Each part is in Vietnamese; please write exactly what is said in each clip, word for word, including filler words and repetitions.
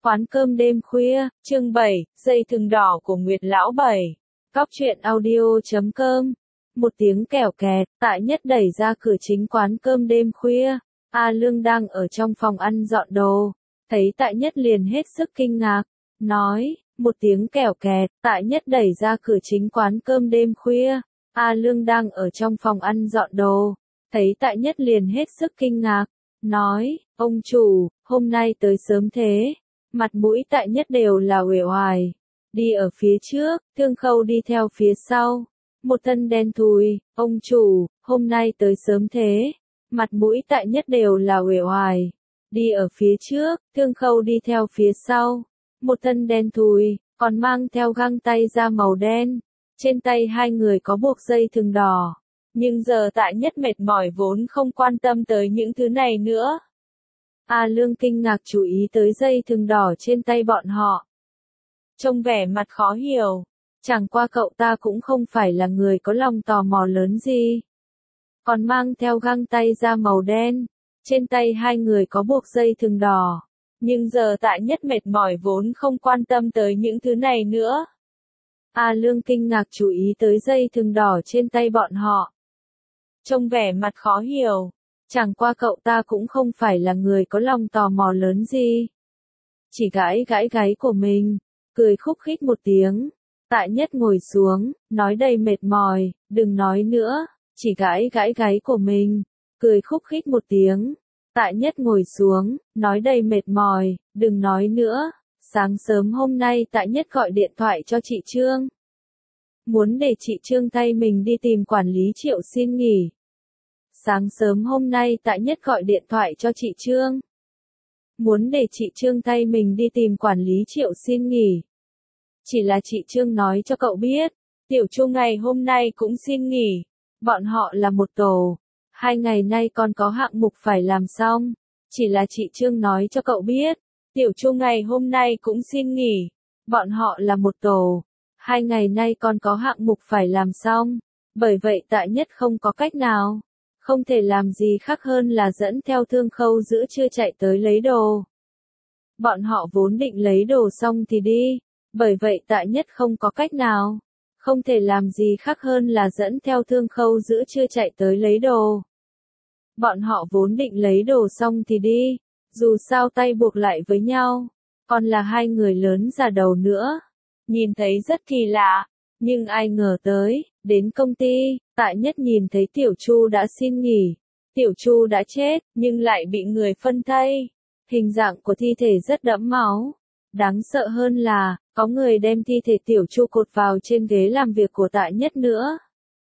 Quán cơm đêm khuya, chương bảy, dây thừng đỏ của Nguyệt Lão Bảy. Cóc truyện audio chấm com. Một tiếng kèo kẹt, Tại Nhất đẩy ra cửa chính quán cơm đêm khuya. A Lương đang ở trong phòng ăn dọn đồ. Thấy Tại Nhất liền hết sức kinh ngạc. Nói, một tiếng kèo kẹt, Tại Nhất đẩy ra cửa chính quán cơm đêm khuya. A Lương đang ở trong phòng ăn dọn đồ. Thấy Tại Nhất liền hết sức kinh ngạc. Nói, ông chủ, hôm nay tới sớm thế. Mặt mũi Tại Nhất đều là uể oải. Đi ở phía trước, Thương Khâu đi theo phía sau. Một thân đen thùi, ông chủ, hôm nay tới sớm thế. Mặt mũi Tại Nhất đều là uể oải. Đi ở phía trước, Thương Khâu đi theo phía sau. Một thân đen thùi, còn mang theo găng tay da màu đen. Trên tay hai người có buộc dây thừng đỏ. Nhưng giờ Tại Nhất mệt mỏi vốn không quan tâm tới những thứ này nữa. A Lương kinh ngạc chú ý tới dây thừng đỏ trên tay bọn họ. Trông vẻ mặt khó hiểu. Chẳng qua cậu ta cũng không phải là người có lòng tò mò lớn gì. Còn mang theo găng tay da màu đen. Trên tay hai người có buộc dây thừng đỏ. Nhưng giờ Tại Nhất mệt mỏi vốn không quan tâm tới những thứ này nữa. A Lương kinh ngạc chú ý tới dây thừng đỏ trên tay bọn họ. Trông vẻ mặt khó hiểu. Chẳng qua cậu ta cũng không phải là người có lòng tò mò lớn gì. Chỉ gãi gãi gáy của mình, cười khúc khích một tiếng. Tại Nhất ngồi xuống, nói đầy mệt mỏi, đừng nói nữa, chỉ gãi gãi gáy của mình, cười khúc khích một tiếng. Tại Nhất ngồi xuống, nói đầy mệt mỏi, đừng nói nữa. Sáng sớm hôm nay Tại Nhất gọi điện thoại cho chị Trương. Muốn để chị Trương thay mình đi tìm quản lý Triệu xin nghỉ. Sáng sớm hôm nay Tại Nhất gọi điện thoại cho chị Trương. Muốn để chị Trương thay mình đi tìm quản lý Triệu xin nghỉ. Chỉ là chị Trương nói cho cậu biết, Tiểu Chu ngày hôm nay cũng xin nghỉ. Bọn họ là một tổ. Hai ngày nay còn có hạng mục phải làm xong. Chỉ là chị Trương nói cho cậu biết, Tiểu Chu ngày hôm nay cũng xin nghỉ. Bọn họ là một tổ. Hai ngày nay còn có hạng mục phải làm xong. Bởi vậy Tại Nhất không có cách nào. Không thể làm gì khác hơn là dẫn theo Thương Khâu giữa trưa chạy tới lấy đồ. Bọn họ vốn định lấy đồ xong thì đi. Bởi vậy Tại Nhất không có cách nào. Không thể làm gì khác hơn là dẫn theo Thương Khâu giữa trưa chạy tới lấy đồ. Bọn họ vốn định lấy đồ xong thì đi. Dù sao tay buộc lại với nhau. Còn là hai người lớn già đầu nữa. Nhìn thấy rất kỳ lạ. Nhưng ai ngờ tới, đến công ty, Tại Nhất nhìn thấy Tiểu Chu đã xin nghỉ. Tiểu Chu đã chết, nhưng lại bị người phân thây. Hình dạng của thi thể rất đẫm máu. Đáng sợ hơn là, có người đem thi thể Tiểu Chu cột vào trên ghế làm việc của Tại Nhất nữa.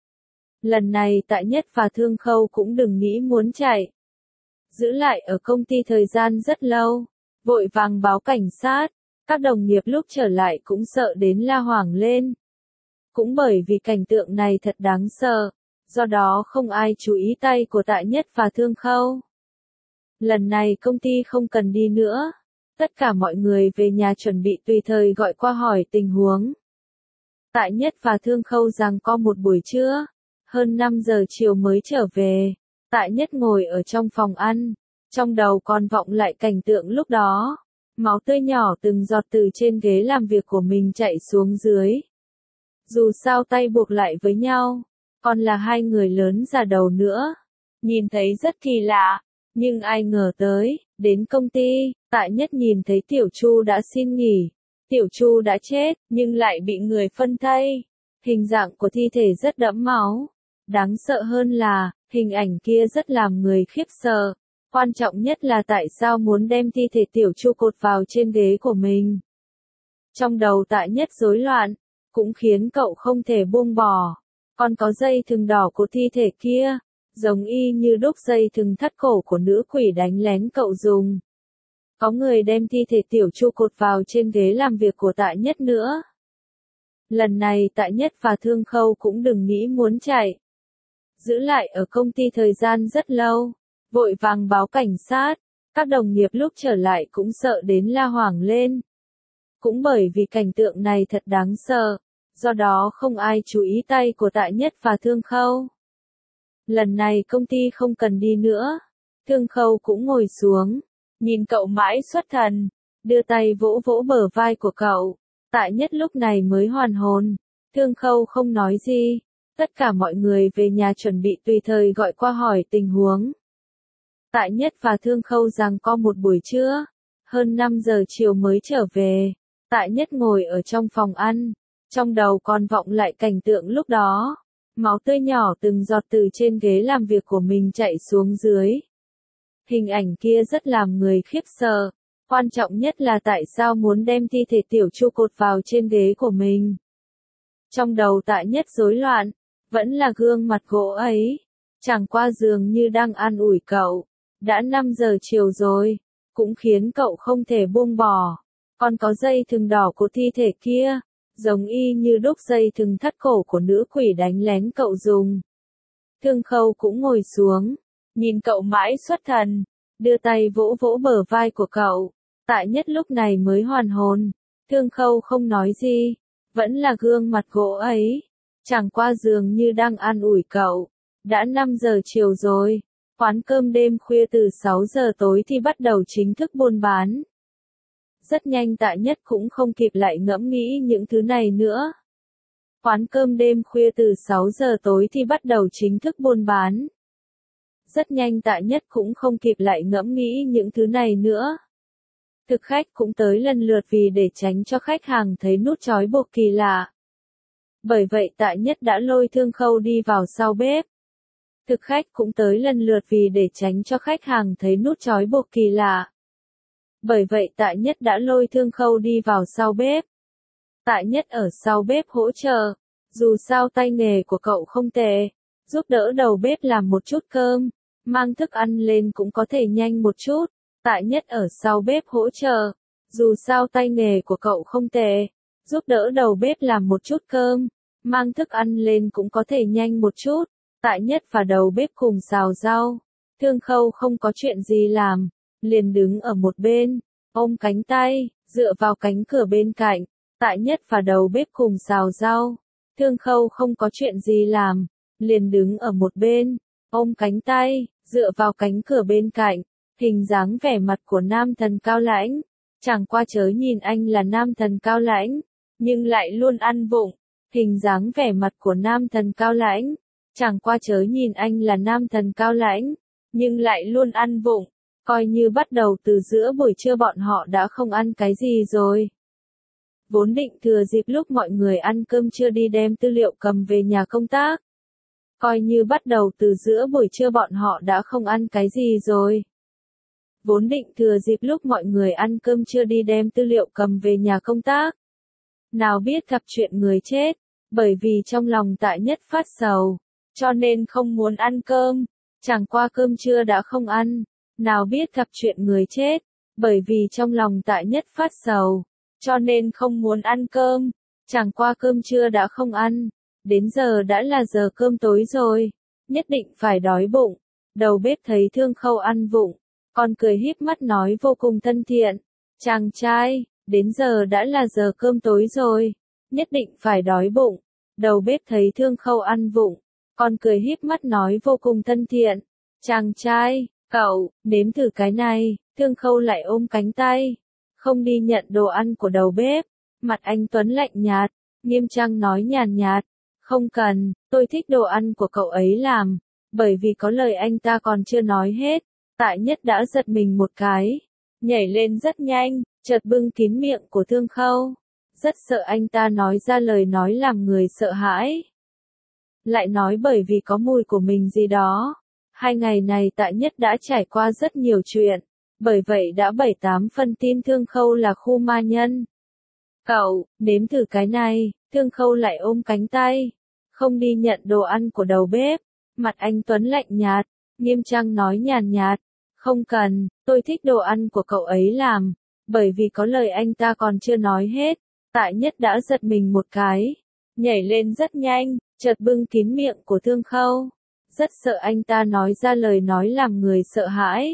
Lần này Tại Nhất và Thương Khâu cũng đừng nghĩ muốn chạy. Giữ lại ở công ty thời gian rất lâu. Vội vàng báo cảnh sát. Các đồng nghiệp lúc trở lại cũng sợ đến la hoảng lên. Cũng bởi vì cảnh tượng này thật đáng sợ, do đó không ai chú ý tay của Tại Nhất và Thương Khâu. Lần này công ty không cần đi nữa, tất cả mọi người về nhà chuẩn bị tùy thời gọi qua hỏi tình huống. Tại Nhất và Thương Khâu giằng co một buổi trưa, hơn năm giờ chiều mới trở về. Tại Nhất ngồi ở trong phòng ăn, trong đầu còn vọng lại cảnh tượng lúc đó. Máu tươi nhỏ từng giọt từ trên ghế làm việc của mình chảy xuống dưới. Dù sao tay buộc lại với nhau, còn là hai người lớn già đầu nữa. Nhìn thấy rất kỳ lạ, nhưng ai ngờ tới, đến công ty, Tại Nhất nhìn thấy Tiểu Chu đã xin nghỉ. Tiểu Chu đã chết, nhưng lại bị người phân thây. Hình dạng của thi thể rất đẫm máu. Đáng sợ hơn là, hình ảnh kia rất làm người khiếp sợ. Quan trọng nhất là tại sao muốn đem thi thể Tiểu Chu cột vào trên ghế của mình. Trong đầu Tại Nhất rối loạn, cũng khiến cậu không thể buông bỏ. Còn có dây thừng đỏ của thi thể kia, giống y như đúc dây thừng thắt cổ của nữ quỷ đánh lén cậu dùng. Có người đem thi thể Tiểu Chu cột vào trên ghế làm việc của Tại Nhất nữa. Lần này Tại Nhất và Thương Khâu cũng đừng nghĩ muốn chạy. Giữ lại ở công ty thời gian rất lâu. Vội vàng báo cảnh sát. Các đồng nghiệp lúc trở lại cũng sợ đến la hoảng lên. Cũng bởi vì cảnh tượng này thật đáng sợ, do đó không ai chú ý tay của Tại Nhất và Thương Khâu. Lần này công ty không cần đi nữa. Thương Khâu cũng ngồi xuống, nhìn cậu mãi xuất thần. đưa tay vỗ vỗ bờ vai của cậu. Tại Nhất lúc này mới hoàn hồn. Thương Khâu không nói gì. Tất cả mọi người về nhà chuẩn bị tùy thời gọi qua hỏi tình huống. Tại Nhất và Thương Khâu giằng co một buổi trưa. Hơn năm giờ chiều mới trở về. Tại Nhất ngồi ở trong phòng ăn. Trong đầu còn vọng lại cảnh tượng lúc đó. Máu tươi nhỏ từng giọt từ trên ghế làm việc của mình chạy xuống dưới. Hình ảnh kia rất làm người khiếp sợ. Quan trọng nhất là tại sao muốn đem thi thể Tiểu Chu cột vào trên ghế của mình. Trong đầu Tại Nhất rối loạn. Vẫn là gương mặt gỗ ấy. Chẳng qua dường như đang an ủi cậu. Đã năm giờ chiều rồi. Cũng khiến cậu không thể buông bỏ. Còn có dây thừng đỏ của thi thể kia. Giống y như đúc dây thừng thắt cổ của nữ quỷ đánh lén cậu dùng. Thương Khâu cũng ngồi xuống. Nhìn cậu mãi xuất thần. Đưa tay vỗ vỗ bờ vai của cậu. Tại Nhất lúc này mới hoàn hồn. Thương Khâu không nói gì. Vẫn là gương mặt gỗ ấy. Chẳng qua dường như đang an ủi cậu. Đã năm giờ chiều rồi. Quán cơm đêm khuya từ sáu giờ tối thì bắt đầu chính thức buôn bán. Rất nhanh Tại Nhất cũng không kịp lại ngẫm nghĩ những thứ này nữa. Quán cơm đêm khuya từ sáu giờ tối thì bắt đầu chính thức buôn bán. Rất nhanh Tại Nhất cũng không kịp lại ngẫm nghĩ những thứ này nữa. Thực khách cũng tới lần lượt vì để tránh cho khách hàng thấy nút trói buộc kỳ lạ. Bởi vậy Tại Nhất đã lôi Thương Khâu đi vào sau bếp. Thực khách cũng tới lần lượt vì để tránh cho khách hàng thấy nút trói buộc kỳ lạ. Bởi vậy Tại Nhất đã lôi Thương Khâu đi vào sau bếp. Tại Nhất ở sau bếp hỗ trợ. Dù sao tay nghề của cậu không tệ. Giúp đỡ đầu bếp làm một chút cơm. Mang thức ăn lên cũng có thể nhanh một chút. Tại Nhất ở sau bếp hỗ trợ. Dù sao tay nghề của cậu không tệ. Giúp đỡ đầu bếp làm một chút cơm. Mang thức ăn lên cũng có thể nhanh một chút. Tại Nhất và đầu bếp cùng xào rau. Thương Khâu không có chuyện gì làm. Liền đứng ở một bên. Ôm cánh tay. Dựa vào cánh cửa bên cạnh. Tại Nhất và đầu bếp cùng xào rau. Thương Khâu không có chuyện gì làm. Liền đứng ở một bên. Ôm cánh tay. Dựa vào cánh cửa bên cạnh. Hình dáng vẻ mặt của nam thần cao lãnh. Chẳng qua chớ nhìn anh là nam thần cao lãnh. Nhưng lại luôn ăn vụng. Hình dáng vẻ mặt của nam thần cao lãnh. Chẳng qua chớ nhìn anh là nam thần cao lãnh. Nhưng lại luôn ăn vụng. Coi như bắt đầu từ giữa buổi trưa bọn họ đã không ăn cái gì rồi. Vốn định thừa dịp lúc mọi người ăn cơm trưa đi đem tư liệu cầm về nhà công tác. Coi như bắt đầu từ giữa buổi trưa bọn họ đã không ăn cái gì rồi. Vốn định thừa dịp lúc mọi người ăn cơm trưa đi đem tư liệu cầm về nhà công tác. Nào biết gặp chuyện người chết. Bởi vì trong lòng Tại Nhất phát sầu. Cho nên không muốn ăn cơm. Chẳng qua cơm trưa đã không ăn. Nào biết gặp chuyện người chết. Bởi vì trong lòng Tại Nhất phát sầu. Cho nên không muốn ăn cơm. Chẳng qua cơm trưa đã không ăn. Đến giờ đã là giờ cơm tối rồi. Nhất định phải đói bụng. Đầu bếp thấy Thương Khâu ăn vụng. Còn cười híp mắt nói vô cùng thân thiện. Chàng trai, đến giờ đã là giờ cơm tối rồi. Nhất định phải đói bụng. Đầu bếp thấy Thương Khâu ăn vụng. Còn cười híp mắt nói vô cùng thân thiện. Chàng trai, cậu, nếm thử cái này. Thương Khâu lại ôm cánh tay. Không đi nhận đồ ăn của đầu bếp. Mặt anh Tuấn lạnh nhạt. Nghiêm trang nói nhàn nhạt. Không cần, tôi thích đồ ăn của cậu ấy làm. Bởi vì có lời anh ta còn chưa nói hết. Tại Nhất đã giật mình một cái. Nhảy lên rất nhanh, chợt bưng kín miệng của Thương Khâu. Rất sợ anh ta nói ra lời nói làm người sợ hãi. Lại nói bởi vì có mùi của mình gì đó. Hai ngày này Tại Nhất đã trải qua rất nhiều chuyện. Bởi vậy đã bảy tám phần tin Thương Khâu là khu ma nhân. Cậu, nếm thử cái này. Thương Khâu lại ôm cánh tay. Không đi nhận đồ ăn của đầu bếp. Mặt anh Tuấn lạnh nhạt. Nghiêm trang nói nhàn nhạt. Không cần, tôi thích đồ ăn của cậu ấy làm. Bởi vì có lời anh ta còn chưa nói hết. Tại Nhất đã giật mình một cái. Nhảy lên rất nhanh, chợt bưng kín miệng của Thương Khâu. Rất sợ anh ta nói ra lời nói làm người sợ hãi.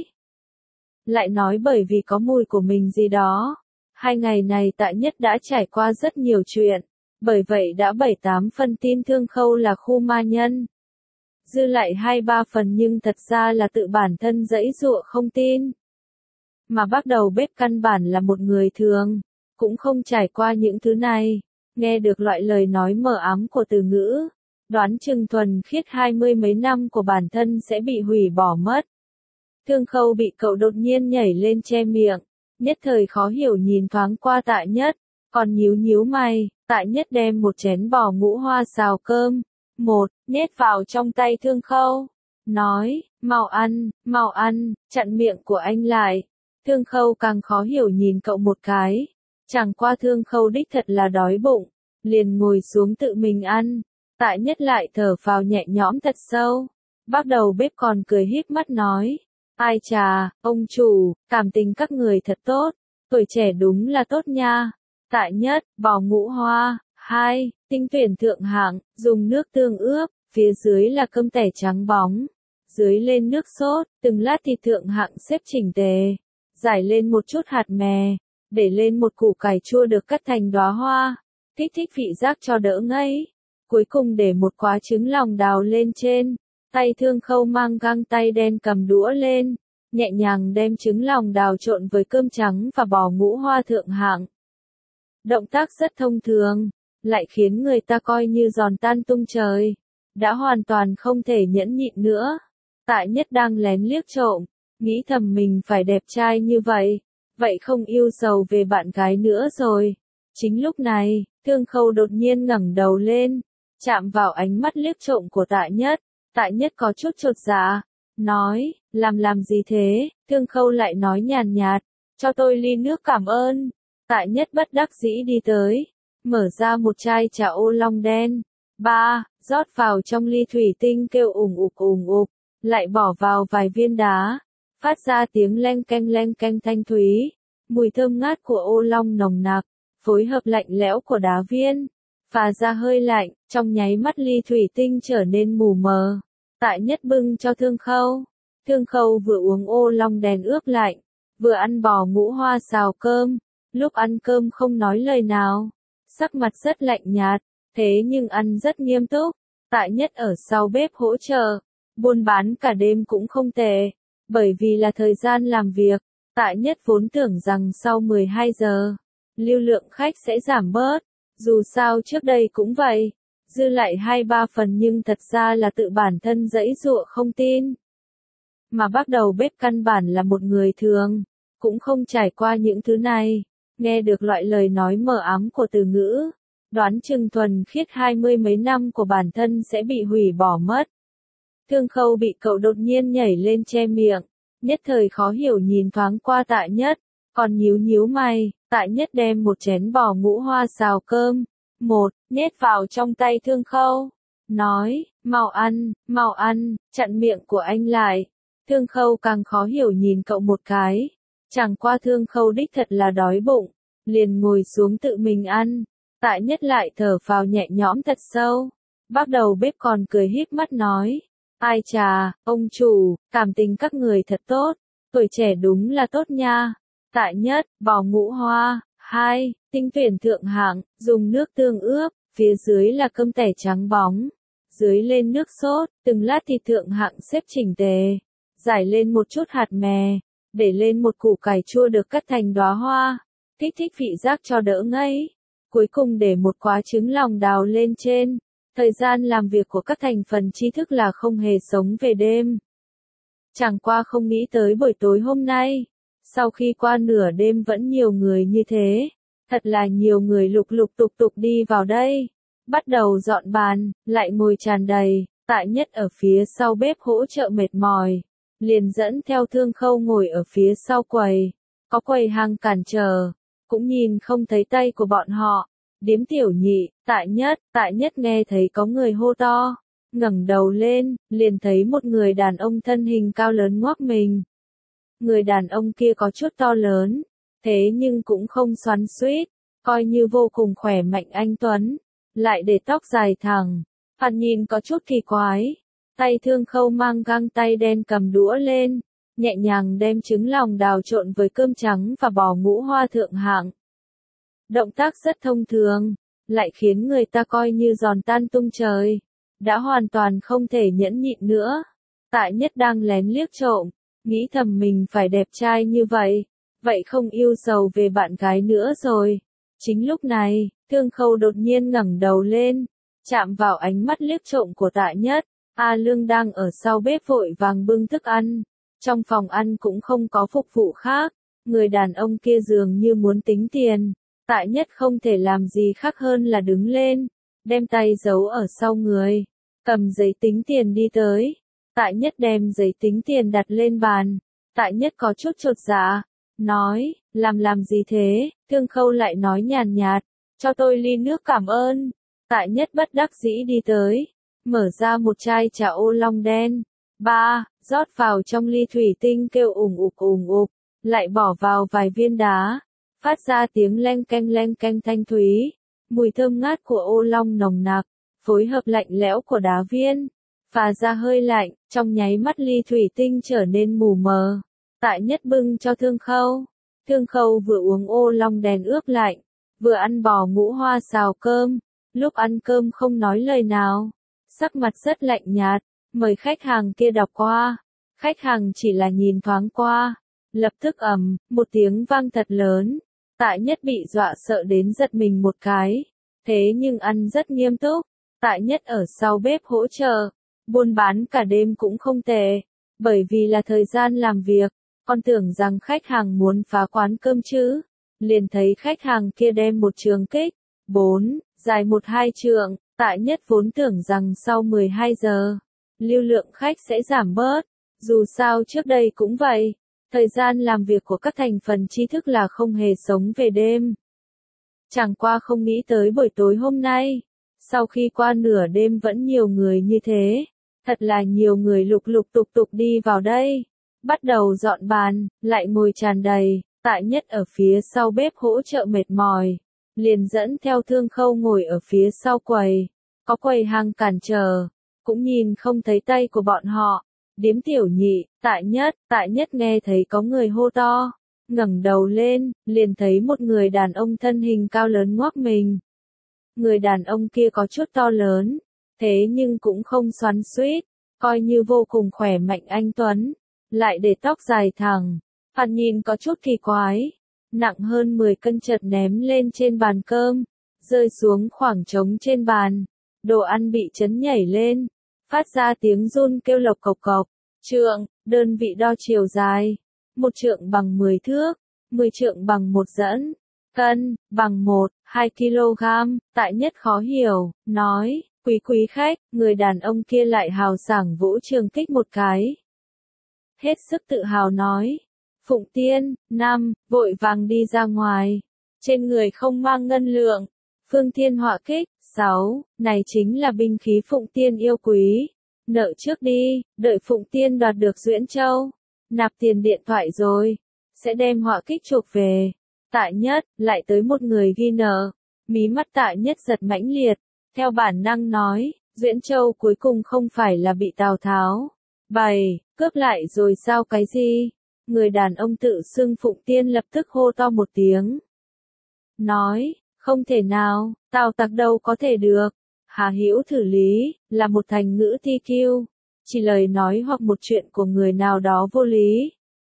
Lại nói bởi vì có mùi của mình gì đó. Hai ngày này Tại Nhất đã trải qua rất nhiều chuyện. Bởi vậy đã bảy tám phần tin Thương Khâu là khu ma nhân. Dư lại hai ba phần nhưng thật ra là tự bản thân giãy giụa không tin. Mà bác đầu bếp căn bản là một người thường, cũng không trải qua những thứ này. Nghe được loại lời nói mờ ám của từ ngữ, đoán chừng thuần khiết hai mươi mấy năm của bản thân sẽ bị hủy bỏ mất. Thương Khâu bị cậu đột nhiên nhảy lên che miệng, nhất thời khó hiểu nhìn thoáng qua Tạ Nhất, còn nhíu nhíu mày. Tạ Nhất đem một chén bò ngũ hoa xào cơm, một, nhét vào trong tay Thương Khâu, nói, mau ăn, mau ăn, chặn miệng của anh lại. Thương Khâu càng khó hiểu nhìn cậu một cái, chẳng qua Thương Khâu đích thật là đói bụng, liền ngồi xuống tự mình ăn. Tạ Nhất lại thở phào nhẹ nhõm thật sâu, bác đầu bếp còn cười híp mắt nói, ai chà, ông chủ, cảm tình các người thật tốt, tuổi trẻ đúng là tốt nha. Tạ Nhất, bò ngũ hoa, hai, tinh tuyển thượng hạng, dùng nước tương ướp, phía dưới là cơm tẻ trắng bóng, dưới lên nước sốt, từng lát thịt thượng hạng xếp chỉnh tề, rải lên một chút hạt mè, để lên một củ cải chua được cắt thành đóa hoa, kích thích vị giác cho đỡ ngấy. Cuối cùng để một quả trứng lòng đào lên trên, tay Thương Khâu mang găng tay đen cầm đũa lên, nhẹ nhàng đem trứng lòng đào trộn với cơm trắng và bò ngũ hoa thượng hạng. Động tác rất thông thường, lại khiến người ta coi như giòn tan tung trời, đã hoàn toàn không thể nhẫn nhịn nữa. Tạ Nhất đang lén liếc trộm, nghĩ thầm mình phải đẹp trai như vậy, vậy không yêu sầu về bạn gái nữa rồi. Chính lúc này, Thương Khâu đột nhiên ngẩng đầu lên, chạm vào ánh mắt liếc trộm của Tạ Nhất. Tạ Nhất có chút chột dạ, nói, làm làm gì thế? Thương Khâu lại nói nhàn nhạt, cho tôi ly nước cảm ơn. Tạ Nhất bất đắc dĩ đi tới, mở ra một chai trà ô long đen, ba, rót vào trong ly thủy tinh kêu ủng ục ủng ục, lại bỏ vào vài viên đá, phát ra tiếng leng keng leng keng thanh thúy, mùi thơm ngát của ô long nồng nặc, phối hợp lạnh lẽo của đá viên, phả ra hơi lạnh, trong nháy mắt ly thủy tinh trở nên mù mờ. Tạ Nhất bưng cho Thương Khâu, Thương Khâu vừa uống ô long đen ướp lạnh, vừa ăn bò ngũ hoa xào cơm. Lúc ăn cơm không nói lời nào, sắc mặt rất lạnh nhạt, thế nhưng ăn rất nghiêm túc. Tạ Nhất ở sau bếp hỗ trợ, buôn bán cả đêm cũng không tệ, bởi vì là thời gian làm việc. Tạ Nhất vốn tưởng rằng sau mười hai giờ, lưu lượng khách sẽ giảm bớt, dù sao trước đây cũng vậy, dư lại hai ba phần nhưng thật ra là tự bản thân giãy giụa không tin. Mà bác đầu bếp căn bản là một người thường, cũng không trải qua những thứ này. Nghe được loại lời nói mờ ám của từ ngữ, đoán chừng thuần khiết hai mươi mấy năm của bản thân sẽ bị hủy bỏ mất. Thương Khâu bị cậu đột nhiên nhảy lên che miệng, nhất thời khó hiểu nhìn thoáng qua Tạ Nhất, còn nhíu nhíu mày. Tạ Nhất đem một chén bò ngũ hoa xào cơm, một, nhét vào trong tay Thương Khâu, nói, mau ăn, mau ăn, chặn miệng của anh lại. Thương Khâu càng khó hiểu nhìn cậu một cái, chẳng qua Thương Khâu đích thật là đói bụng, liền ngồi xuống tự mình ăn. Tạ Nhất lại thở phào nhẹ nhõm thật sâu, bác đầu bếp còn cười híp mắt nói, ai chà, ông chủ, cảm tình các người thật tốt, tuổi trẻ đúng là tốt nha. Tạ Nhất, bò ngũ hoa, hai, tinh tuyển thượng hạng, dùng nước tương ướp, phía dưới là cơm tẻ trắng bóng, dưới lên nước sốt, từng lát thịt thượng hạng xếp chỉnh tề, rải lên một chút hạt mè, để lên một củ cải chua được cắt thành đóa hoa, kích thích vị giác cho đỡ ngấy. Cuối cùng để một quả trứng lòng đào lên trên. Thời gian làm việc của các thành phần tri thức là không hề sống về đêm. Chẳng qua không nghĩ tới buổi tối hôm nay, sau khi qua nửa đêm vẫn nhiều người như thế, thật là nhiều người lục lục tục tục đi vào đây, bắt đầu dọn bàn, lại ngồi tràn đầy. Tạ Nhất ở phía sau bếp hỗ trợ mệt mỏi, liền dẫn theo Thương Khâu ngồi ở phía sau quầy, có quầy hàng cản trở, cũng nhìn không thấy tay của bọn họ. Điếm tiểu nhị, Tạ Nhất, Tạ Nhất nghe thấy có người hô to, ngẩng đầu lên, liền thấy một người đàn ông thân hình cao lớn ngoác mình. Người đàn ông kia có chút to lớn, thế nhưng cũng không xoắn xuýt, coi như vô cùng khỏe mạnh anh tuấn, lại để tóc dài thẳng, thoạt nhìn có chút kỳ quái. Tay Thương Khâu mang găng tay đen cầm đũa lên, nhẹ nhàng đem trứng lòng đào trộn với cơm trắng và bò ngũ hoa thượng hạng. Động tác rất thông thường, lại khiến người ta coi như giòn tan tung trời, đã hoàn toàn không thể nhẫn nhịn nữa. Tạ Nhất đang lén liếc trộm, nghĩ thầm mình phải đẹp trai như vậy, vậy không yêu sầu về bạn gái nữa rồi. Chính lúc này, Thương Khâu đột nhiên ngẩng đầu lên, chạm vào ánh mắt liếc trộm của Tạ Nhất. A Lương đang ở sau bếp vội vàng bưng thức ăn. Trong phòng ăn cũng không có phục vụ khác. Người đàn ông kia dường như muốn tính tiền. Tạ Nhất không thể làm gì khác hơn là đứng lên, đem tay giấu ở sau người, cầm giấy tính tiền đi tới. Tạ Nhất đem giấy tính tiền đặt lên bàn. Tạ Nhất có chút chột dạ, nói, làm làm gì thế? Thương Khâu lại nói nhàn nhạt, cho tôi ly nước cảm ơn. Tạ Nhất bất đắc dĩ đi tới, mở ra một chai trà ô long đen. Ba, rót vào trong ly thủy tinh kêu ủng ục ủng ục, lại bỏ vào vài viên đá, phát ra tiếng leng keng leng keng thanh thúy. Mùi thơm ngát của ô long nồng nặc, phối hợp lạnh lẽo của đá viên, phả ra hơi lạnh, trong nháy mắt ly thủy tinh trở nên mù mờ. Tạ Nhất bưng cho Thương Khâu. Thương Khâu vừa uống ô long đen ướp lạnh, vừa ăn bò ngũ hoa xào cơm. Lúc ăn cơm không nói lời nào, sắc mặt rất lạnh nhạt, mời khách hàng kia đọc qua. Khách hàng chỉ là nhìn thoáng qua, lập tức ầm, một tiếng vang thật lớn. Tạ Nhất bị dọa sợ đến giật mình một cái, thế nhưng ăn rất nghiêm túc. Tạ Nhất ở sau bếp hỗ trợ, buôn bán cả đêm cũng không tệ, bởi vì là thời gian làm việc, con tưởng rằng khách hàng muốn phá quán cơm chứ. Liền thấy khách hàng kia đem một trường kích, bốn, dài một hai trượng. Tạ Nhất vốn tưởng rằng sau mười hai giờ, lưu lượng khách sẽ giảm bớt, dù sao trước đây cũng vậy. Thời gian làm việc của các thành phần tri thức là không hề sống về đêm. Chẳng qua không nghĩ tới buổi tối hôm nay, sau khi qua nửa đêm vẫn nhiều người như thế. Thật là nhiều người lục lục tục tục đi vào đây, bắt đầu dọn bàn, lại ngồi tràn đầy. Tạ Nhất ở phía sau bếp hỗ trợ mệt mỏi, liền dẫn theo Thương Khâu ngồi ở phía sau quầy. Có quầy hàng cản trở, cũng nhìn không thấy tay của bọn họ. Điếm tiểu nhị, Tạ Nhất, Tạ Nhất nghe thấy có người hô to, ngẩng đầu lên, liền thấy một người đàn ông thân hình cao lớn ngoác mình. Người đàn ông kia có chút to lớn, thế nhưng cũng không xoắn xuýt, coi như vô cùng khỏe mạnh anh tuấn, lại để tóc dài thẳng, thoạt nhìn có chút kỳ quái. Nặng hơn mười cân chợt ném lên trên bàn cơm, rơi xuống khoảng trống trên bàn. Đồ ăn bị chấn nhảy lên, phát ra tiếng run kêu lộc cộc cộc. Trượng, đơn vị đo chiều dài. Một trượng bằng mười thước, mười trượng bằng một dẫn. Cân, bằng một, hai ki-lô-gam. Tạ Nhất khó hiểu, nói, quý quý khách. Người đàn ông kia lại hào sảng vỗ trường kích một cái. Hết sức tự hào nói, Phụng Tiên, năm, vội vàng đi ra ngoài. Trên người không mang ngân lượng. Phương Thiên họa kích, sáu, này chính là binh khí Phụng Tiên yêu quý. Nợ trước đi, đợi Phụng Tiên đoạt được Duyễn Châu, nạp tiền điện thoại rồi, sẽ đem họa kích chuộc về. Tạ Nhất, lại tới một người ghi nợ. Mí mắt Tạ Nhất giật mãnh liệt, theo bản năng nói, Duyễn Châu cuối cùng không phải là bị Tào Tháo bày, cướp lại rồi sao cái gì? Người đàn ông tự xưng Phụng Tiên lập tức hô to một tiếng. Nói, không thể nào, Tào Tặc đâu có thể được. Hà Hữu thử lý, là một thành ngữ thi kiêu, chỉ lời nói hoặc một chuyện của người nào đó vô lý.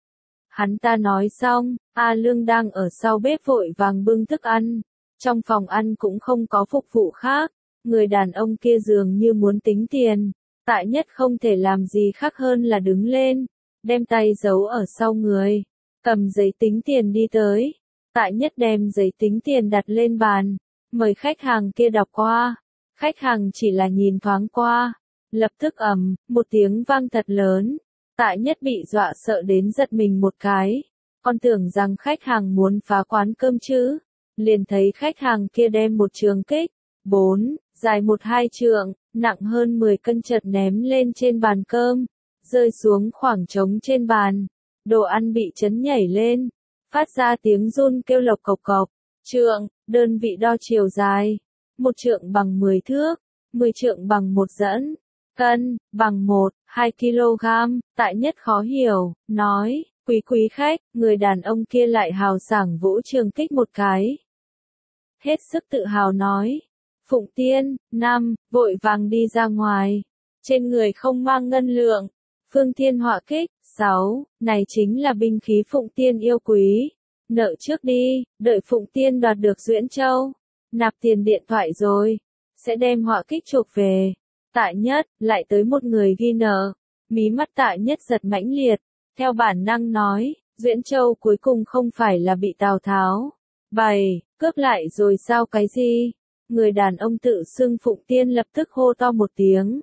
Hắn ta nói xong, A Lương đang ở sau bếp vội vàng bưng thức ăn. Trong phòng ăn cũng không có phục vụ khác. Người đàn ông kia dường như muốn tính tiền. Tạ Nhất không thể làm gì khác hơn là đứng lên, đem tay giấu ở sau người, cầm giấy tính tiền đi tới. Tạ Nhất đem giấy tính tiền đặt lên bàn, mời khách hàng kia đọc qua. Khách hàng chỉ là nhìn thoáng qua, lập tức ầm, một tiếng vang thật lớn. Tạ Nhất bị dọa sợ đến giật mình một cái, con tưởng rằng khách hàng muốn phá quán cơm chứ. Liền thấy khách hàng kia đem một trường kích, bốn, dài một hai trượng, nặng hơn mười cân chợt ném lên trên bàn cơm, rơi xuống khoảng trống trên bàn. Đồ ăn bị chấn nhảy lên, phát ra tiếng run kêu lộc cộc cộc. Trượng, đơn vị đo chiều dài. Một trượng bằng mười thước, mười trượng bằng một dẫn. Cân, bằng một, hai ki-lô-gam. Tạ Nhất khó hiểu, nói, quý quý khách. Người đàn ông kia lại hào sảng vỗ trường kích một cái. Hết sức tự hào nói, Phụng Tiên, năm, vội vàng đi ra ngoài. Trên người không mang ngân lượng. Phương Thiên họa kích, sáu, này chính là binh khí Phụng Tiên yêu quý. Nợ trước đi, đợi Phụng Tiên đoạt được Duyễn Châu, nạp tiền điện thoại rồi, sẽ đem họa kích chuộc về. Tạ Nhất, lại tới một người ghi nợ. Mí mắt Tạ Nhất giật mãnh liệt, theo bản năng nói, Duyễn Châu cuối cùng không phải là bị Tào Tháo bày, cướp lại rồi sao cái gì? Người đàn ông tự xưng Phụng Tiên lập tức hô to một tiếng.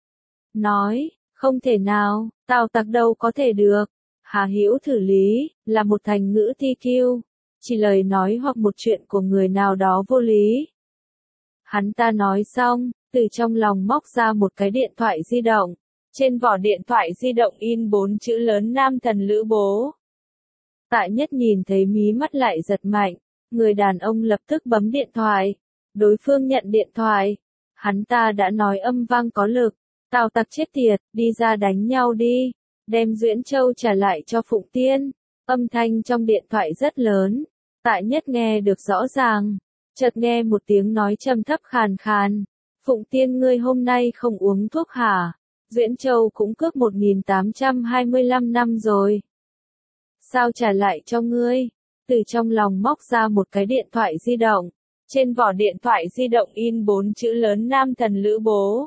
Nói, không thể nào, Tào Tặc đâu có thể được. Hà Hữu thử lý, là một thành ngữ ti kiu, chỉ lời nói hoặc một chuyện của người nào đó vô lý. Hắn ta nói xong, từ trong lòng móc ra một cái điện thoại di động. Trên vỏ điện thoại di động in bốn chữ lớn Nam Thần Lữ Bố. Tạ Nhất nhìn thấy mí mắt lại giật mạnh, người đàn ông lập tức bấm điện thoại. Đối phương nhận điện thoại. Hắn ta đã nói âm vang có lực. Tào Tặc chết tiệt, đi ra đánh nhau đi. Đem Duyễn Châu trả lại cho Phụng Tiên. Âm thanh trong điện thoại rất lớn. Tạ Nhất nghe được rõ ràng. Chợt nghe một tiếng nói trầm thấp khàn khàn. Phụng Tiên ngươi hôm nay không uống thuốc hả? Duyễn Châu cũng cướp một nghìn tám trăm hai mươi lăm năm rồi. Sao trả lại cho ngươi? Từ trong lòng móc ra một cái điện thoại di động. Trên vỏ điện thoại di động in bốn chữ lớn Nam Thần Lữ Bố.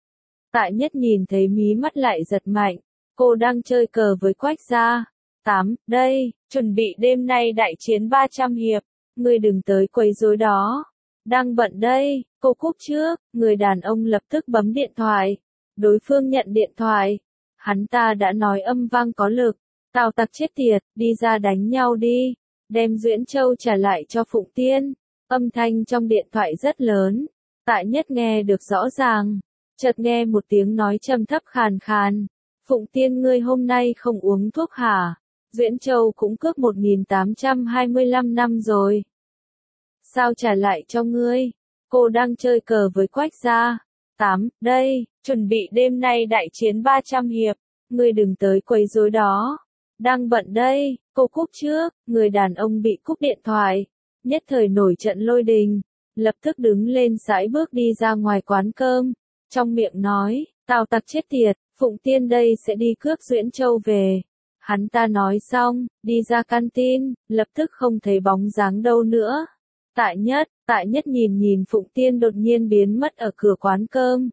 Tạ Nhất nhìn thấy mí mắt lại giật mạnh. Cô đang chơi cờ với Quách gia. Tám, đây, chuẩn bị đêm nay đại chiến ba trăm hiệp. Ngươi đừng tới quấy rối đó. Đang bận đây, cô cúp trước. Người đàn ông lập tức bấm điện thoại. Đối phương nhận điện thoại. Hắn ta đã nói âm vang có lực. Tào Tặc chết tiệt, đi ra đánh nhau đi. Đem Duyễn Châu trả lại cho Phụng Tiên. Âm thanh trong điện thoại rất lớn. Tạ Nhất nghe được rõ ràng. Chợt nghe một tiếng nói trầm thấp khàn khàn. Phụng Tiên ngươi hôm nay không uống thuốc hả? Duyễn Châu cũng cướp một nghìn tám trăm hai mươi lăm năm rồi. Sao trả lại cho ngươi? Cô đang chơi cờ với Quách gia. Tám, đây, chuẩn bị đêm nay đại chiến ba trăm hiệp. Ngươi đừng tới quấy rối đó. Đang bận đây, cô cúp trước. Người đàn ông bị cúp điện thoại. Nhất thời nổi trận lôi đình. Lập tức đứng lên sải bước đi ra ngoài quán cơm. Trong miệng nói, Tào Tặc chết tiệt, Phụng Tiên đây sẽ đi cướp Duyễn Châu về. Hắn ta nói xong, đi ra canteen, lập tức không thấy bóng dáng đâu nữa. Tạ Nhất, Tạ Nhất nhìn nhìn Phụng Tiên đột nhiên biến mất ở cửa quán cơm.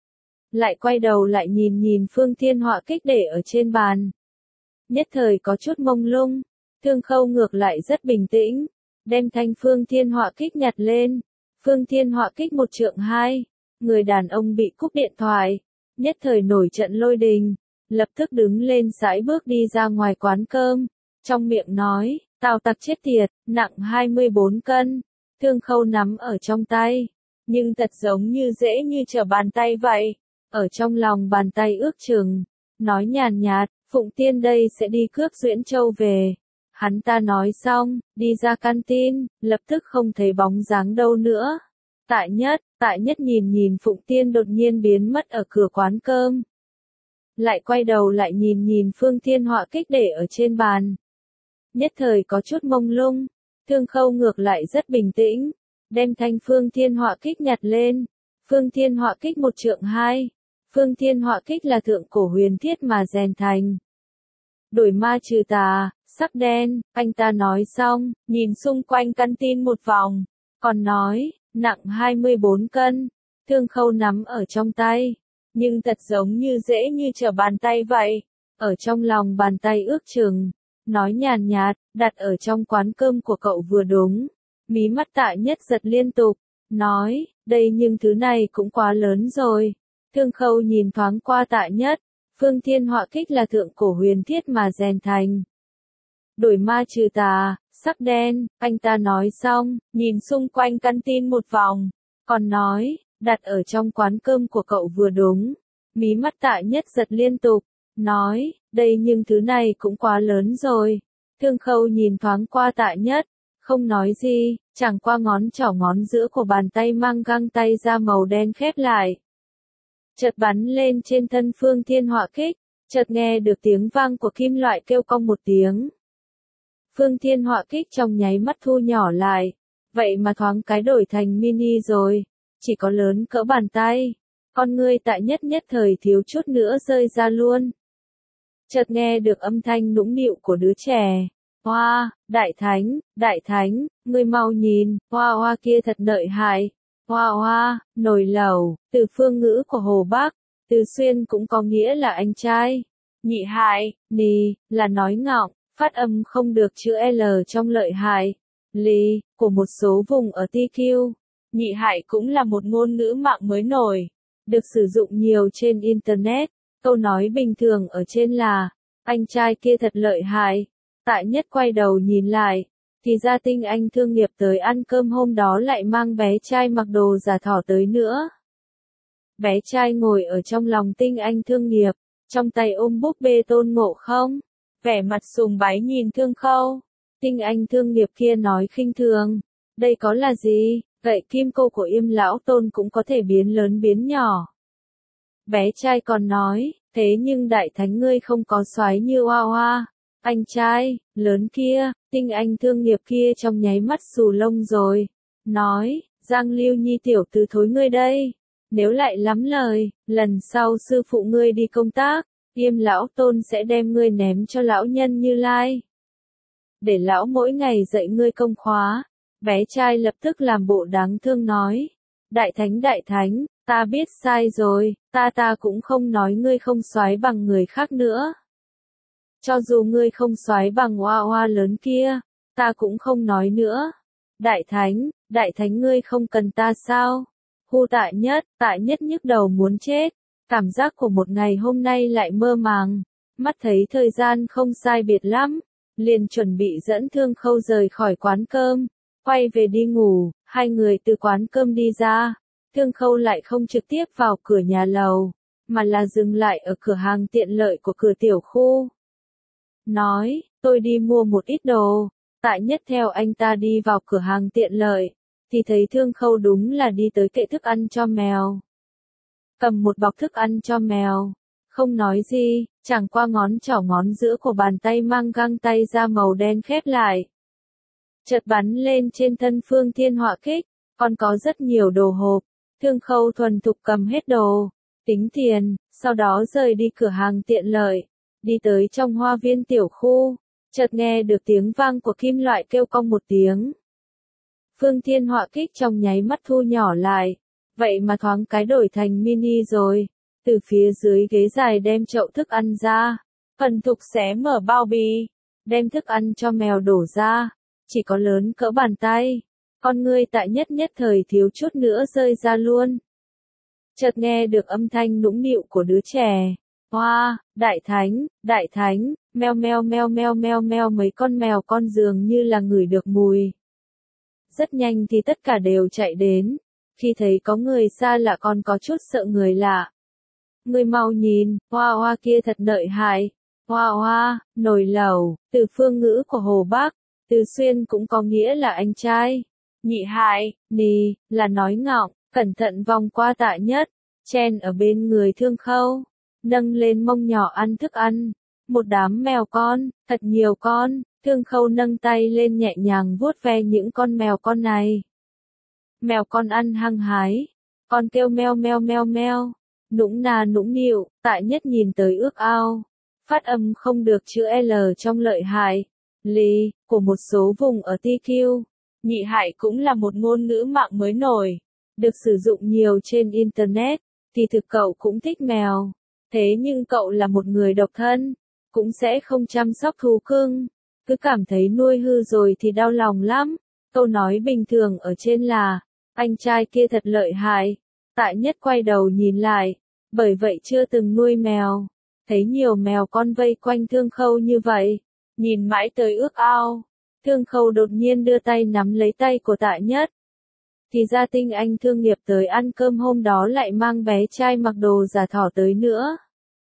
Lại quay đầu lại nhìn nhìn Phương Thiên họa kích để ở trên bàn. Nhất thời có chút mông lung, Thương Khâu ngược lại rất bình tĩnh, đem thanh Phương Thiên họa kích nhặt lên. Phương Thiên họa kích một trượng hai, người đàn ông bị cúp điện thoại, nhất thời nổi trận lôi đình, lập tức đứng lên sải bước đi ra ngoài quán cơm, trong miệng nói, Tào Tặc chết tiệt, nặng hai mươi bốn cân, Thương Khâu nắm ở trong tay, nhưng thật giống như dễ như trở bàn tay vậy, ở trong lòng bàn tay ước chừng, nói nhàn nhạt, Phụng Tiên đây sẽ đi cướp Duyễn Châu về. Hắn ta nói xong, đi ra canteen, lập tức không thấy bóng dáng đâu nữa. Tạ Nhất, Tạ Nhất nhìn nhìn Phụng Tiên đột nhiên biến mất ở cửa quán cơm. Lại quay đầu lại nhìn nhìn Phương Thiên họa kích để ở trên bàn. Nhất thời có chút mông lung, Thương Khâu ngược lại rất bình tĩnh, đem thanh Phương Thiên họa kích nhặt lên. Phương Thiên họa kích một trượng hai. Phương Thiên họa kích là thượng cổ huyền thiết mà rèn thành. Đổi ma trừ tà, sắc đen, anh ta nói xong, nhìn xung quanh canteen một vòng, còn nói, nặng hai mươi bốn cân, Thương Khâu nắm ở trong tay, nhưng thật giống như dễ như trở bàn tay vậy, ở trong lòng bàn tay ước chừng, nói nhàn nhạt, đặt ở trong quán cơm của cậu vừa đúng, mí mắt Tạ Nhất giật liên tục, nói, đây nhưng thứ này cũng quá lớn rồi. Thương Khâu nhìn thoáng qua Tạ Nhất, Phương Thiên họa kích là thượng cổ huyền thiết mà rèn thành. Đổi ma trừ tà, sắc đen, anh ta nói xong, nhìn xung quanh canteen một vòng, còn nói, đặt ở trong quán cơm của cậu vừa đúng. Mí mắt Tạ Nhất giật liên tục, nói, đây nhưng thứ này cũng quá lớn rồi. Thương Khâu nhìn thoáng qua Tạ Nhất, không nói gì, chẳng qua ngón trỏ ngón giữa của bàn tay mang găng tay da màu đen khép lại. Chợt bắn lên trên thân Phương Thiên họa kích, chợt nghe được tiếng vang của kim loại kêu cong một tiếng. Phương Thiên họa kích trong nháy mắt thu nhỏ lại, vậy mà thoáng cái đổi thành mini rồi, chỉ có lớn cỡ bàn tay, con ngươi Tạ Nhất nhất thời thiếu chút nữa rơi ra luôn. Chợt nghe được âm thanh nũng nịu của đứa trẻ, Hoa, đại thánh, đại thánh, ngươi mau nhìn, hoa hoa kia thật lợi hại. Hoa hoa, nồi lẩu, từ phương ngữ của Hồ Bắc, Từ Xuyên cũng có nghĩa là anh trai. Nhị hại, nì, là nói ngọng, phát âm không được chữ L trong lợi hại. Lì, của một số vùng ở tê quy. Nhị hại cũng là một ngôn ngữ mạng mới nổi, được sử dụng nhiều trên Internet. Câu nói bình thường ở trên là, anh trai kia thật lợi hại. Tại Nhất quay đầu nhìn lại, thì ra Tinh Anh Thương Nghiệp tới ăn cơm hôm đó lại mang bé trai mặc đồ giả thỏ tới nữa. Bé trai ngồi ở trong lòng Tinh Anh Thương Nghiệp, trong tay ôm búp bê Tôn Ngộ Không, vẻ mặt sùng bái nhìn Thương Khâu. Tinh Anh Thương Nghiệp kia nói khinh thường, đây có là gì, gậy kim cô của Yêm lão Tôn cũng có thể biến lớn biến nhỏ. Bé trai còn nói, thế nhưng đại thánh ngươi không có soái như Hoa Hoa. Anh trai, lớn kia, Tinh Anh Thương Nghiệp kia trong nháy mắt xù lông rồi. Nói, Giang Lưu Nhi tiểu tứ thối ngươi đây. Nếu lại lắm lời, lần sau sư phụ ngươi đi công tác, Yêm lão Tôn sẽ đem ngươi ném cho lão nhân Như Lai. Để lão mỗi ngày dạy ngươi công khóa. Bé trai lập tức làm bộ đáng thương nói. Đại thánh đại thánh, ta biết sai rồi, ta ta cũng không nói ngươi không soái bằng người khác nữa. Cho dù ngươi không soái bằng Hoa Hoa lớn kia, ta cũng không nói nữa. Đại thánh, đại thánh ngươi không cần ta sao? Hu Tại Nhất, Tại Nhất nhức đầu muốn chết. Cảm giác của một ngày hôm nay lại mơ màng. Mắt thấy thời gian không sai biệt lắm. Liền chuẩn bị dẫn Thương Khâu rời khỏi quán cơm. Quay về đi ngủ, hai người từ quán cơm đi ra. Thương Khâu lại không trực tiếp vào cửa nhà lầu, mà là dừng lại ở cửa hàng tiện lợi của cửa tiểu khu. Nói, tôi đi mua một ít đồ. Tại Nhất theo anh ta đi vào cửa hàng tiện lợi, thì thấy Thương Khâu đúng là đi tới kệ thức ăn cho mèo. Cầm một bọc thức ăn cho mèo, không nói gì, chẳng qua ngón trỏ ngón giữa của bàn tay mang găng tay da màu đen khép lại. Chợt bắn lên trên thân Phương Thiên Họa Kích, còn có rất nhiều đồ hộp. Thương Khâu thuần thục cầm hết đồ, tính tiền, sau đó rời đi cửa hàng tiện lợi, đi tới trong hoa viên tiểu khu, chợt nghe được tiếng vang của kim loại kêu cong một tiếng. Phương Thiên Họa Kích trong nháy mắt thu nhỏ lại, vậy mà thoáng cái đổi thành mini rồi, từ phía dưới ghế dài đem chậu thức ăn ra, thuần thục xé mở bao bì, đem thức ăn cho mèo đổ ra, chỉ có lớn cỡ bàn tay. Con ngươi Tại Nhất nhất thời thiếu chút nữa rơi ra luôn. Chợt nghe được âm thanh nũng nịu của đứa trẻ. Hoa, đại thánh, đại thánh, meo meo meo meo meo meo mấy con mèo con dường như là ngửi được mùi. Rất nhanh thì tất cả đều chạy đến. Khi thấy có người xa lạ còn có chút sợ người lạ. Người mau nhìn, Hoa Hoa kia thật lợi hại. Hoa Hoa, nồi lẩu, từ phương ngữ của Hồ Bắc, Từ Xuyên cũng có nghĩa là anh trai. Nhị hại, nì, là nói ngọng, cẩn thận vòng qua Tại Nhất, chen ở bên người Thương Khâu, nâng lên mông nhỏ ăn thức ăn. Một đám mèo con, thật nhiều con, Thương Khâu nâng tay lên nhẹ nhàng vuốt ve những con mèo con này. Mèo con ăn hăng hái, con kêu meo meo meo meo, nũng nà nũng nịu. Tại Nhất nhìn tới ước ao, phát âm không được chữ L trong lợi hại. Lì, của một số vùng ở tê quy. Nhị hại cũng là một ngôn ngữ mạng mới nổi, được sử dụng nhiều trên Internet. Thì thực cậu cũng thích mèo, thế nhưng cậu là một người độc thân, cũng sẽ không chăm sóc thú cưng, cứ cảm thấy nuôi hư rồi thì đau lòng lắm. Câu nói bình thường ở trên là, anh trai kia thật lợi hại. Tại Nhất quay đầu nhìn lại, bởi vậy chưa từng nuôi mèo, thấy nhiều mèo con vây quanh Thương Khâu như vậy, nhìn mãi tới ước ao. Thương Khâu đột nhiên đưa tay nắm lấy tay của Tại Nhất. Thì ra Tinh Anh Thương Nghiệp tới ăn cơm hôm đó lại mang bé trai mặc đồ giả thỏ tới nữa.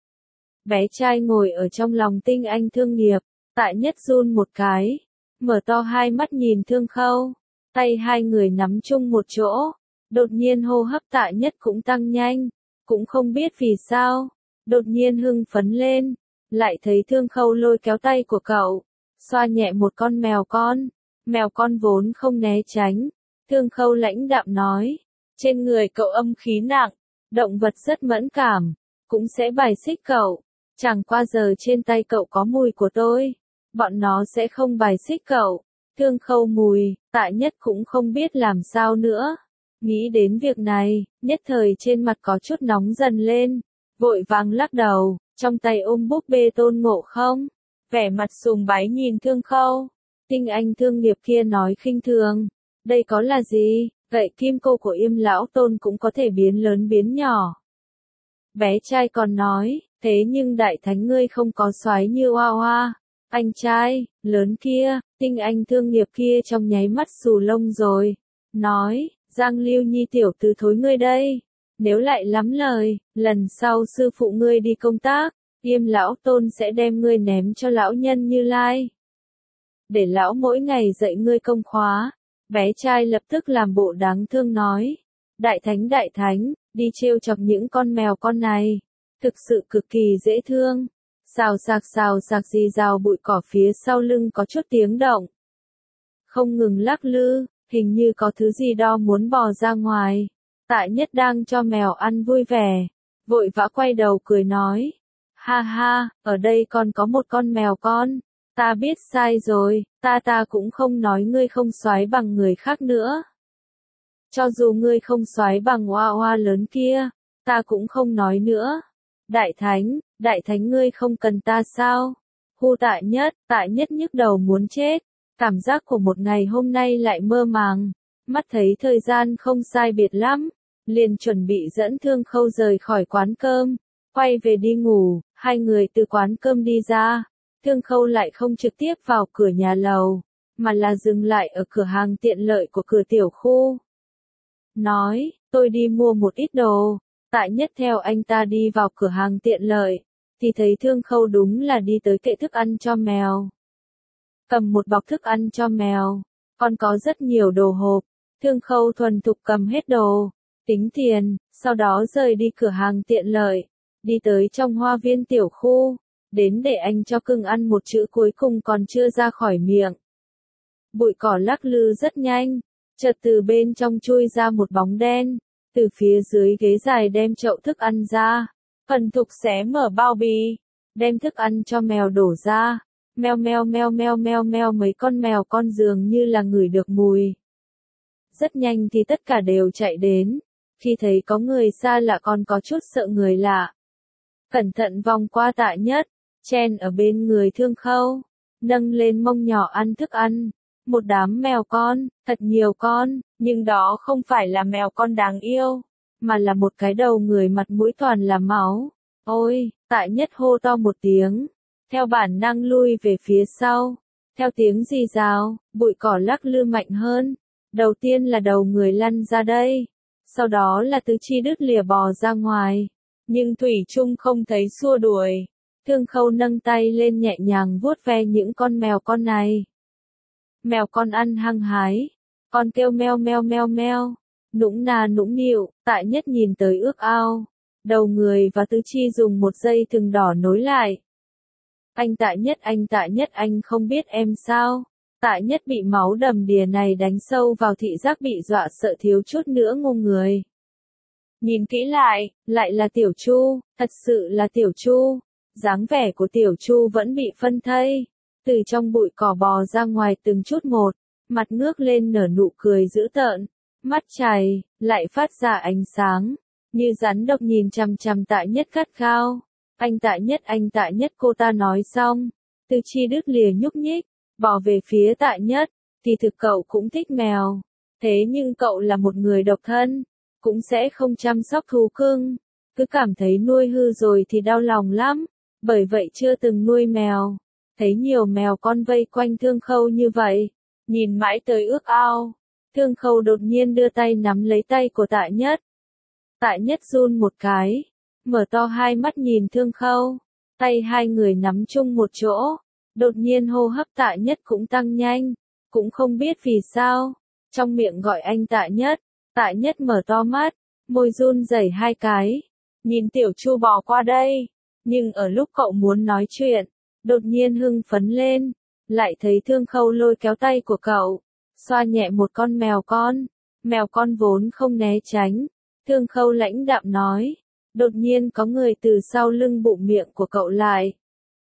Bé trai ngồi ở trong lòng Tinh Anh Thương Nghiệp, Tại Nhất run một cái, mở to hai mắt nhìn Thương Khâu, tay hai người nắm chung một chỗ, đột nhiên hô hấp Tại Nhất cũng tăng nhanh, cũng không biết vì sao, đột nhiên hưng phấn lên, lại thấy Thương Khâu lôi kéo tay của cậu, xoa nhẹ một con mèo con, mèo con vốn không né tránh. Thương Khâu lãnh đạm nói, trên người cậu âm khí nặng, động vật rất mẫn cảm, cũng sẽ bài xích cậu, chẳng qua giờ trên tay cậu có mùi của tôi, bọn nó sẽ không bài xích cậu. Thương Khâu mùi, Tạ Nhất cũng không biết làm sao nữa. Nghĩ đến việc này, nhất thời trên mặt có chút nóng dần lên, vội vàng lắc đầu, trong tay ôm búp bê Tôn Ngộ Không, vẻ mặt sùng bái nhìn Thương Khâu. Tinh anh thương nghiệp kia nói khinh thường, đây có là gì, gậy kim cô của Yêm lão Tôn cũng có thể biến lớn biến nhỏ. Bé trai còn nói, thế nhưng đại thánh ngươi không có soái như Hoa Hoa. Anh trai, lớn kia, tinh anh thương nghiệp kia trong nháy mắt xù lông rồi. Nói, Giang Lưu Nhi tiểu tử thối ngươi đây. Nếu lại lắm lời, lần sau sư phụ ngươi đi công tác, Yêm lão Tôn sẽ đem ngươi ném cho lão nhân Như Lai. Để lão mỗi ngày dạy ngươi công khóa. Bé trai lập tức làm bộ đáng thương nói. Đại thánh đại thánh, đi trêu chọc những con mèo con này. Thực sự cực kỳ dễ thương. Xào xạc xào xạc gì rào bụi cỏ phía sau lưng có chút tiếng động. Không ngừng lắc lư, hình như có thứ gì đó muốn bò ra ngoài. Tạ Nhất đang cho mèo ăn vui vẻ. Vội vã quay đầu cười nói. Ha ha, ở đây còn có một con mèo con. Ta biết sai rồi, ta ta cũng không nói ngươi không soái bằng người khác nữa. Cho dù ngươi không soái bằng Hoa Hoa lớn kia, ta cũng không nói nữa. Đại thánh, đại thánh ngươi không cần ta sao? Hu Tạ Nhất, Tạ Nhất nhức đầu muốn chết. Cảm giác của một ngày hôm nay lại mơ màng. Mắt thấy thời gian không sai biệt lắm. Liền chuẩn bị dẫn Thương Khâu rời khỏi quán cơm. Quay về đi ngủ, hai người từ quán cơm đi ra. Thương Khâu lại không trực tiếp vào cửa nhà lầu, mà là dừng lại ở cửa hàng tiện lợi của cửa tiểu khu. Nói, tôi đi mua một ít đồ. Tạ Nhất theo anh ta đi vào cửa hàng tiện lợi, thì thấy Thương Khâu đúng là đi tới kệ thức ăn cho mèo. Cầm một bọc thức ăn cho mèo, còn có rất nhiều đồ hộp. Thương Khâu thuần thục cầm hết đồ, tính tiền, sau đó rời đi cửa hàng tiện lợi, đi tới trong hoa viên tiểu khu, đến để anh cho cưng ăn một chữ cuối cùng còn chưa ra khỏi miệng. Bụi cỏ lắc lư rất nhanh, chợt từ bên trong chui ra một bóng đen, từ phía dưới ghế dài đem chậu thức ăn ra, phần thục xé mở bao bì, đem thức ăn cho mèo đổ ra. Meo meo meo meo meo meo mấy con mèo con dường như là ngửi được mùi. Rất nhanh thì tất cả đều chạy đến, khi thấy có người xa lạ còn có chút sợ người lạ. Cẩn thận vòng qua Tạ Nhất, chen ở bên người Thương Khâu, nâng lên mông nhỏ ăn thức ăn. Một đám mèo con, thật nhiều con, nhưng đó không phải là mèo con đáng yêu, mà là một cái đầu người mặt mũi toàn là máu. Ôi, Tạ Nhất hô to một tiếng, theo bản năng lui về phía sau. Theo tiếng rì rào, bụi cỏ lắc lư mạnh hơn. Đầu tiên là đầu người lăn ra đây, sau đó là tứ chi đứt lìa bò ra ngoài. Nhưng thủy chung không thấy xua đuổi. Thương Khâu nâng tay lên nhẹ nhàng vuốt ve những con mèo con này. Mèo con ăn hăng hái, con kêu meo meo meo meo, nũng nà nũng nịu. Tạ Nhất nhìn tới ước ao, đầu người và tứ chi dùng một dây thừng đỏ nối lại. Anh Tạ Nhất, anh Tạ Nhất, anh không biết em sao? Tạ Nhất bị máu đầm đìa này đánh sâu vào thị giác, bị dọa sợ thiếu chút nữa ngu người. Nhìn kỹ lại, lại là Tiểu Chu, thật sự là Tiểu Chu. Dáng vẻ của Tiểu Chu vẫn bị phân thây, từ trong bụi cỏ bò ra ngoài từng chút một, mặt ngước lên nở nụ cười dữ tợn, mắt chày, lại phát ra ánh sáng, như rắn độc nhìn chằm chằm Tạ Nhất gắt gao. Anh Tạ Nhất, anh Tạ Nhất, cô ta nói xong, tứ chi đứt lìa nhúc nhích, bò về phía Tạ Nhất. Thì thực cậu cũng thích mèo, thế nhưng cậu là một người độc thân, cũng sẽ không chăm sóc thú cưng, cứ cảm thấy nuôi hư rồi thì đau lòng lắm, bởi vậy chưa từng nuôi mèo. Thấy nhiều mèo con vây quanh Thương Khâu như vậy, nhìn mãi tới ước ao, Thương Khâu đột nhiên đưa tay nắm lấy tay của Tạ Nhất. Tạ Nhất run một cái, mở to hai mắt nhìn Thương Khâu, tay hai người nắm chung một chỗ, đột nhiên hô hấp Tạ Nhất cũng tăng nhanh, cũng không biết vì sao, trong miệng gọi anh Tạ Nhất. Tạ Nhất mở to mắt, môi run rẩy hai cái, nhìn Tiểu Chu bò qua đây, nhưng ở lúc cậu muốn nói chuyện, đột nhiên hưng phấn lên, lại thấy Thương Khâu lôi kéo tay của cậu, xoa nhẹ một con mèo con. Mèo con vốn không né tránh, Thương Khâu lãnh đạm nói, đột nhiên có người từ sau lưng bụng miệng của cậu lại.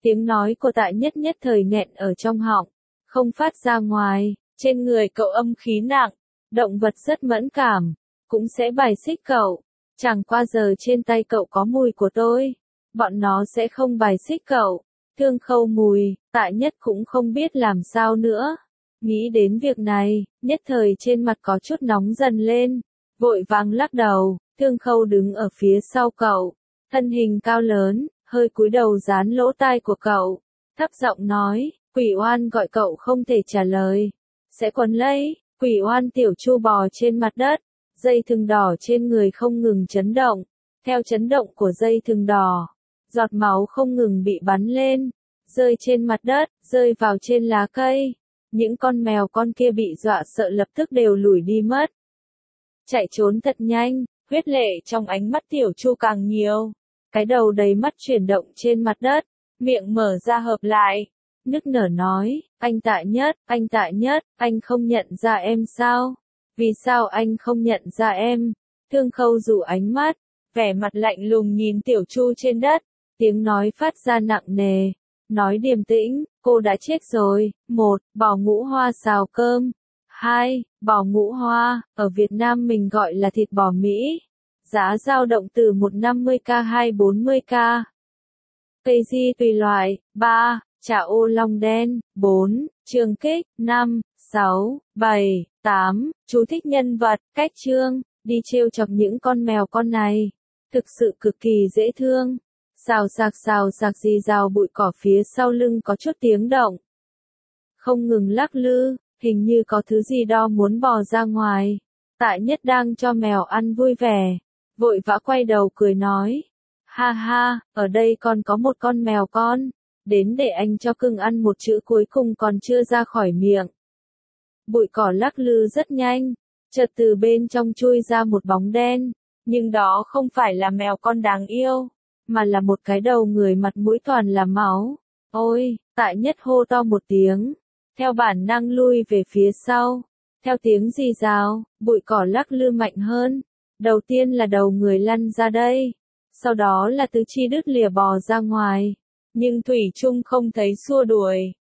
Tiếng nói của Tại Nhất nhất thời nghẹn ở trong họng, không phát ra ngoài. Trên người cậu âm khí nặng, động vật rất mẫn cảm, cũng sẽ bài xích cậu. Chẳng qua giờ trên tay cậu có mùi của tôi, bọn nó sẽ không bài xích cậu. Thương Khâu mùi, Tại Nhất cũng không biết làm sao nữa. Nghĩ đến việc này, nhất thời trên mặt có chút nóng dần lên, vội vàng lắc đầu. Thương Khâu đứng ở phía sau cậu, thân hình cao lớn, hơi cúi đầu dán lỗ tai của cậu, thấp giọng nói, Quỷ Oan gọi cậu không thể trả lời, sẽ quấn lấy. Quỷ Oan tiểu chu bò trên mặt đất, dây thừng đỏ trên người không ngừng chấn động, theo chấn động của dây thừng đỏ, giọt máu không ngừng bị bắn lên, rơi trên mặt đất, rơi vào trên lá cây. Những con mèo con kia bị dọa sợ lập tức đều lùi đi mất. Chạy trốn thật nhanh, huyết lệ trong ánh mắt tiểu chu càng nhiều. Cái đầu đầy mắt chuyển động trên mặt đất, miệng mở ra hợp lại, nức nở nói, anh Tại Nhất, anh Tại Nhất, anh không nhận ra em sao? Vì sao anh không nhận ra em? Thương Khâu rủ ánh mắt, vẻ mặt lạnh lùng nhìn tiểu chu trên đất, tiếng nói phát ra nặng nề, nói điềm tĩnh, cô đã chết rồi. Một, bò ngũ hoa xào cơm. Hai, bò ngũ hoa, ở Việt Nam mình gọi là thịt bò Mỹ. Giá dao động từ một trăm năm mươi k đến hai trăm bốn mươi k. Cây di tùy loại. Ba, chả ô long đen. Bốn, trường kích. Năm, sáu, bảy, tám, chú thích nhân vật, cách chương, đi trêu chọc những con mèo con này. Thực sự cực kỳ dễ thương. Xào xạc xào xạc rì rào bụi cỏ phía sau lưng có chút tiếng động. Không ngừng lắc lư, hình như có thứ gì đó muốn bò ra ngoài. Tại Nhất đang cho mèo ăn vui vẻ, vội vã quay đầu cười nói. Ha ha, ở đây còn có một con mèo con, đến để anh cho cưng ăn. Một chữ cuối cùng còn chưa ra khỏi miệng. Bụi cỏ lắc lư rất nhanh, chợt từ bên trong chui ra một bóng đen, nhưng đó không phải là mèo con đáng yêu, mà là một cái đầu người mặt mũi toàn là máu. Ôi, Tại Nhất hô to một tiếng, theo bản năng lui về phía sau. Theo tiếng rì rào, bụi cỏ lắc lư mạnh hơn. Đầu tiên là đầu người lăn ra đây, sau đó là tứ chi đứt lìa bò ra ngoài, nhưng thủy chung không thấy xua đuổi.